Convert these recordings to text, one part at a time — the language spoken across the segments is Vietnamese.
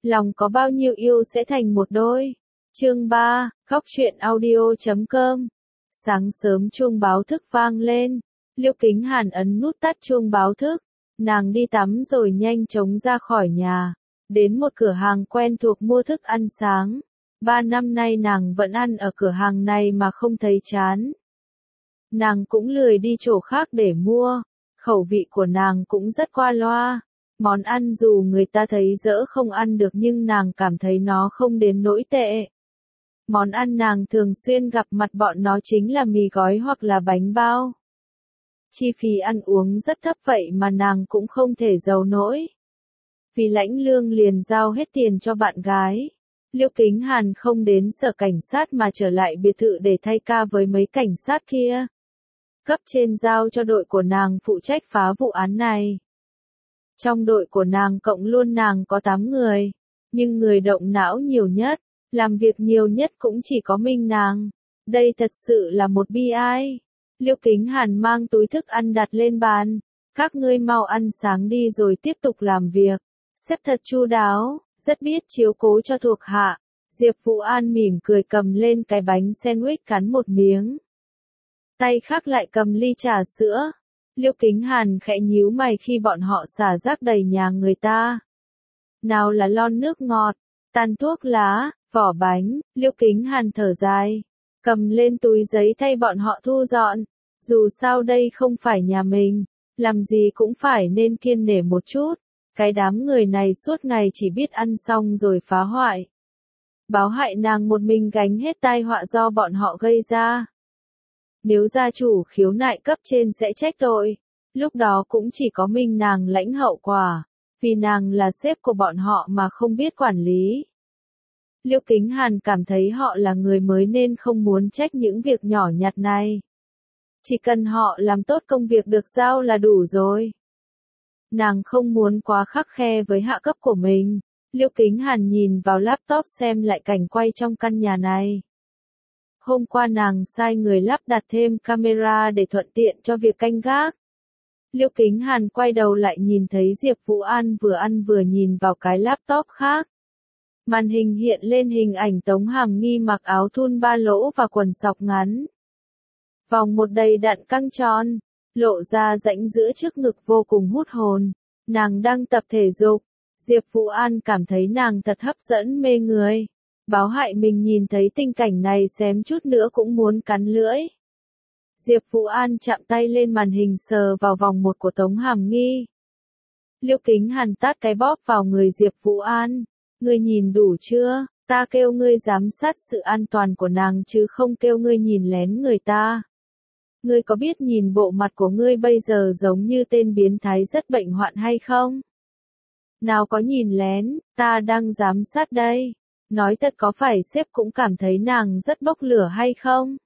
lòng có bao nhiêu yêu sẽ thành một đôi. Chương 3, Góc truyện audio.com. Sáng sớm chuông báo thức vang lên, Liễu Kính Hàn ấn nút tắt chuông báo thức, nàng đi tắm rồi nhanh chóng ra khỏi nhà, đến một cửa hàng quen thuộc mua thức ăn sáng. 3 năm nay nàng vẫn ăn ở cửa hàng này mà không thấy chán. Nàng cũng lười đi chỗ khác để mua, khẩu vị của nàng cũng rất qua loa. Món ăn dù người ta thấy dở không ăn được nhưng nàng cảm thấy nó không đến nỗi tệ. Món ăn nàng thường xuyên gặp mặt bọn nó chính là mì gói hoặc là bánh bao. Chi phí ăn uống rất thấp vậy mà nàng cũng không thể giàu nổi. Vì lãnh lương liền giao hết tiền cho bạn gái. Liễu Kính Hàn không đến sở cảnh sát mà trở lại biệt thự để thay ca với mấy cảnh sát kia. Cấp trên giao cho đội của nàng phụ trách phá vụ án này. Trong đội của nàng cộng luôn nàng có 8 người, nhưng người động não nhiều nhất, làm việc nhiều nhất cũng chỉ có mình nàng. Đây thật sự là một bi ai. Liễu Kính Hàn mang túi thức ăn đặt lên bàn. Các ngươi mau ăn sáng đi rồi tiếp tục làm việc. Sếp thật chu đáo, rất biết chiếu cố cho thuộc hạ. Diệp Vũ An mỉm cười cầm lên cái bánh sandwich cắn một miếng. Tay khác lại cầm ly trà sữa. Liễu Kính Hàn khẽ nhíu mày khi bọn họ xả rác đầy nhà người ta. Nào là lon nước ngọt, tàn thuốc lá, vỏ bánh, Liễu Kính Hàn thở dài, cầm lên túi giấy thay bọn họ thu dọn. Dù sao đây không phải nhà mình, làm gì cũng phải nên kiêng nể một chút. Cái đám người này suốt ngày chỉ biết ăn xong rồi phá hoại. Báo hại nàng một mình gánh hết tai họa do bọn họ gây ra. Nếu gia chủ khiếu nại cấp trên sẽ trách tội, lúc đó cũng chỉ có mình nàng lãnh hậu quả, vì nàng là sếp của bọn họ mà không biết quản lý. Liễu Kính Hàn cảm thấy họ là người mới nên không muốn trách những việc nhỏ nhặt này. Chỉ cần họ làm tốt công việc được giao là đủ rồi. Nàng không muốn quá khắt khe với hạ cấp của mình. Liễu Kính Hàn nhìn vào laptop xem lại cảnh quay trong căn nhà này. Hôm qua nàng sai người lắp đặt thêm camera để thuận tiện cho việc canh gác. Liễu Kính Hàn quay đầu lại nhìn thấy Diệp Vũ An vừa ăn vừa nhìn vào cái laptop khác. Màn hình hiện lên hình ảnh Tống Hàm Nghi mặc áo thun ba lỗ và quần sọc ngắn. Vòng một đầy đặn căng tròn, lộ ra rãnh giữa trước ngực vô cùng hút hồn. Nàng đang tập thể dục. Diệp Vũ An cảm thấy nàng thật hấp dẫn mê người. Báo hại mình nhìn thấy tình cảnh này xém chút nữa cũng muốn cắn lưỡi. Diệp Vũ An chạm tay lên màn hình sờ vào vòng một của Tống Hàm Nghi. Liễu Kính Hàn tát cái bóp vào người Diệp Vũ An. Ngươi nhìn đủ chưa? Ta kêu ngươi giám sát sự an toàn của nàng chứ không kêu ngươi nhìn lén người ta. Ngươi có biết nhìn bộ mặt của ngươi bây giờ giống như tên biến thái rất bệnh hoạn hay không? Nào có nhìn lén, ta đang giám sát đây. Nói thật có phải sếp cũng cảm thấy nàng rất bốc lửa hay không?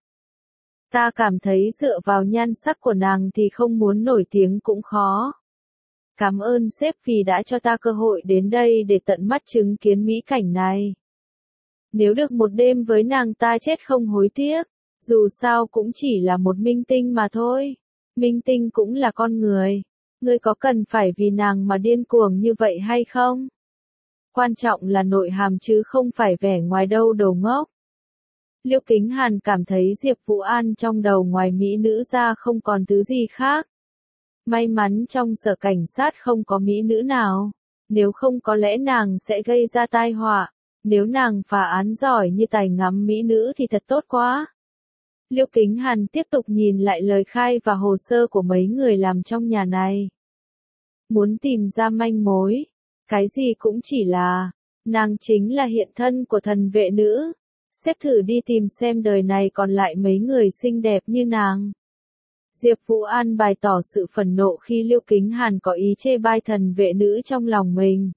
Ta cảm thấy dựa vào nhan sắc của nàng thì không muốn nổi tiếng cũng khó. Cảm ơn sếp vì đã cho ta cơ hội đến đây để tận mắt chứng kiến mỹ cảnh này. Nếu được một đêm với nàng ta chết không hối tiếc, dù sao cũng chỉ là một minh tinh mà thôi. Minh tinh cũng là con người. Ngươi có cần phải vì nàng mà điên cuồng như vậy hay không? Quan trọng là nội hàm chứ không phải vẻ ngoài đâu đồ ngốc. Liễu Kính Hàn cảm thấy Diệp Vũ An trong đầu ngoài mỹ nữ ra không còn thứ gì khác. May mắn trong sở cảnh sát không có mỹ nữ nào. Nếu không có lẽ nàng sẽ gây ra tai họa. Nếu nàng phá án giỏi như tài ngắm mỹ nữ thì thật tốt quá. Liễu Kính Hàn tiếp tục nhìn lại lời khai và hồ sơ của mấy người làm trong nhà này. Muốn tìm ra manh mối. Cái gì cũng chỉ là, nàng chính là hiện thân của thần vệ nữ. Xếp thử đi tìm xem đời này còn lại mấy người xinh đẹp như nàng. Diệp Vũ An bày tỏ sự phẫn nộ khi Liễu Kính Hàn có ý chê bai thần vệ nữ trong lòng mình.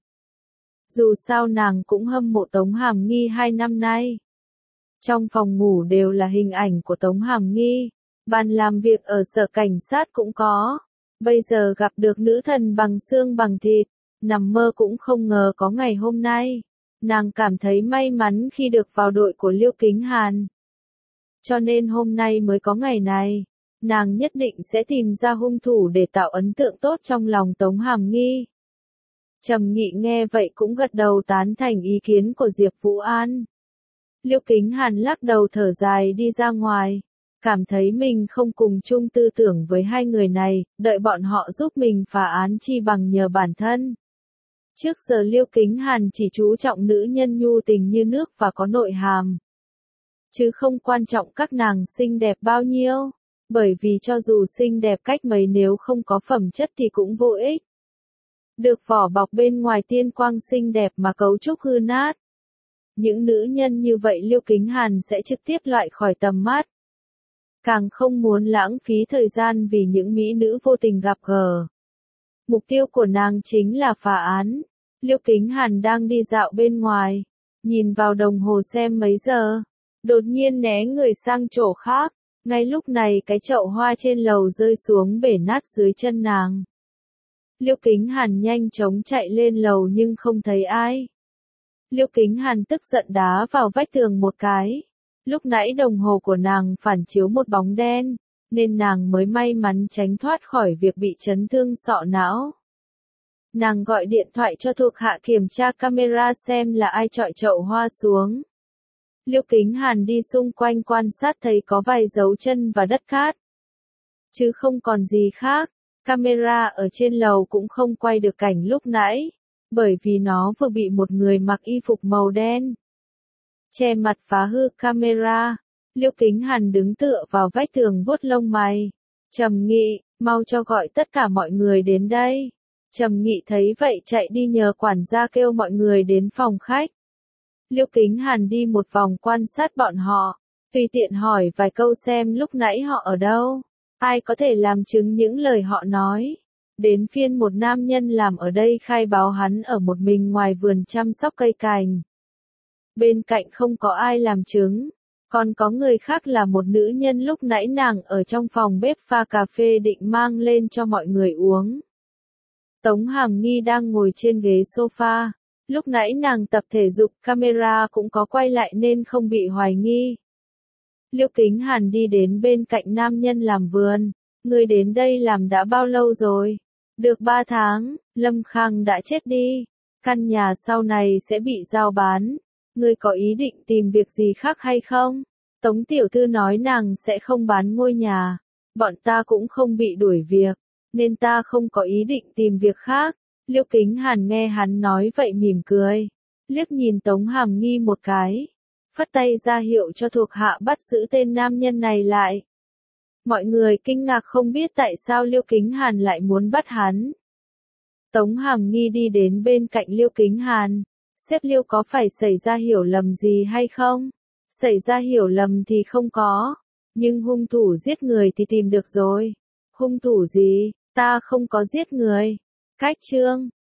Dù sao nàng cũng hâm mộ Tống Hàm Nghi 2 năm nay. Trong phòng ngủ đều là hình ảnh của Tống Hàm Nghi. Bàn làm việc ở sở cảnh sát cũng có. Bây giờ gặp được nữ thần bằng xương bằng thịt. Nằm mơ cũng không ngờ có ngày hôm nay. Nàng cảm thấy may mắn khi được vào đội của Liễu Kính Hàn. Cho nên hôm nay mới có ngày này. Nàng nhất định sẽ tìm ra hung thủ để tạo ấn tượng tốt trong lòng Tống Hàm Nghi. Trầm Nghị nghe vậy cũng gật đầu tán thành ý kiến của Diệp Vũ An. Liêu Kính Hàn lắc đầu thở dài đi ra ngoài, cảm thấy mình không cùng chung tư tưởng với hai người này, đợi bọn họ giúp mình phá án chi bằng nhờ bản thân. Trước giờ Liêu Kính Hàn chỉ chú trọng nữ nhân nhu tình như nước và có nội hàm, chứ không quan trọng các nàng xinh đẹp bao nhiêu, bởi vì cho dù xinh đẹp cách mấy nếu không có phẩm chất thì cũng vô ích. Được vỏ bọc bên ngoài tiên quang xinh đẹp mà cấu trúc hư nát. Những nữ nhân như vậy Liêu Kính Hàn sẽ trực tiếp loại khỏi tầm mắt. Càng không muốn lãng phí thời gian vì những mỹ nữ vô tình gặp gỡ. Mục tiêu của nàng chính là phá án. Liêu Kính Hàn đang đi dạo bên ngoài, nhìn vào đồng hồ xem mấy giờ, đột nhiên né người sang chỗ khác. Ngay lúc này cái chậu hoa trên lầu rơi xuống bể nát dưới chân nàng. Liêu Kính Hàn nhanh chóng chạy lên lầu nhưng không thấy ai. Liêu Kính Hàn tức giận đá vào vách tường một cái. Lúc nãy đồng hồ của nàng phản chiếu một bóng đen, nên nàng mới may mắn tránh thoát khỏi việc bị chấn thương sọ não. Nàng gọi điện thoại cho thuộc hạ kiểm tra camera xem là ai chọi chậu hoa xuống. Liêu Kính Hàn đi xung quanh quan sát thấy có vài dấu chân và đất cát. Chứ không còn gì khác, camera ở trên lầu cũng không quay được cảnh lúc nãy, bởi vì nó vừa bị một người mặc y phục màu đen che mặt phá hư camera. Liêu Kính Hàn đứng tựa vào vách tường vuốt lông mày. Trầm Nghị, mau cho gọi tất cả mọi người đến đây. Trầm Nghị thấy vậy chạy đi nhờ quản gia kêu mọi người đến phòng khách. Liêu Kính Hàn đi một vòng quan sát bọn họ, tùy tiện hỏi vài câu xem lúc nãy họ ở đâu, ai có thể làm chứng những lời họ nói. Đến phiên một nam nhân làm ở đây khai báo hắn ở một mình ngoài vườn chăm sóc cây cành. Bên cạnh không có ai làm chứng, còn có người khác là một nữ nhân lúc nãy nàng ở trong phòng bếp pha cà phê định mang lên cho mọi người uống. Tống Hàm Nghi đang ngồi trên ghế sofa, lúc nãy nàng tập thể dục, camera cũng có quay lại nên không bị hoài nghi. Liêu Kính Hàn đi đến bên cạnh nam nhân làm vườn, người đến đây làm đã bao lâu rồi? Được 3 tháng, Lâm Khang đã chết đi, căn nhà sau này sẽ bị giao bán. Ngươi có ý định tìm việc gì khác hay không? Tống tiểu thư nói nàng sẽ không bán ngôi nhà. Bọn ta cũng không bị đuổi việc, nên ta không có ý định tìm việc khác. Liêu Kính Hàn nghe hắn nói vậy mỉm cười, liếc nhìn Tống Hàm Nghi một cái, phất tay ra hiệu cho thuộc hạ bắt giữ tên nam nhân này lại. Mọi người kinh ngạc không biết tại sao Liêu Kính Hàn lại muốn bắt hắn. Tống Hàm Nghi đi đến bên cạnh Liêu Kính Hàn. Sếp Liêu có phải xảy ra hiểu lầm gì hay không? Xảy ra hiểu lầm thì không có, nhưng hung thủ giết người thì tìm được rồi. Hung thủ gì? Ta không có giết người. Cách chương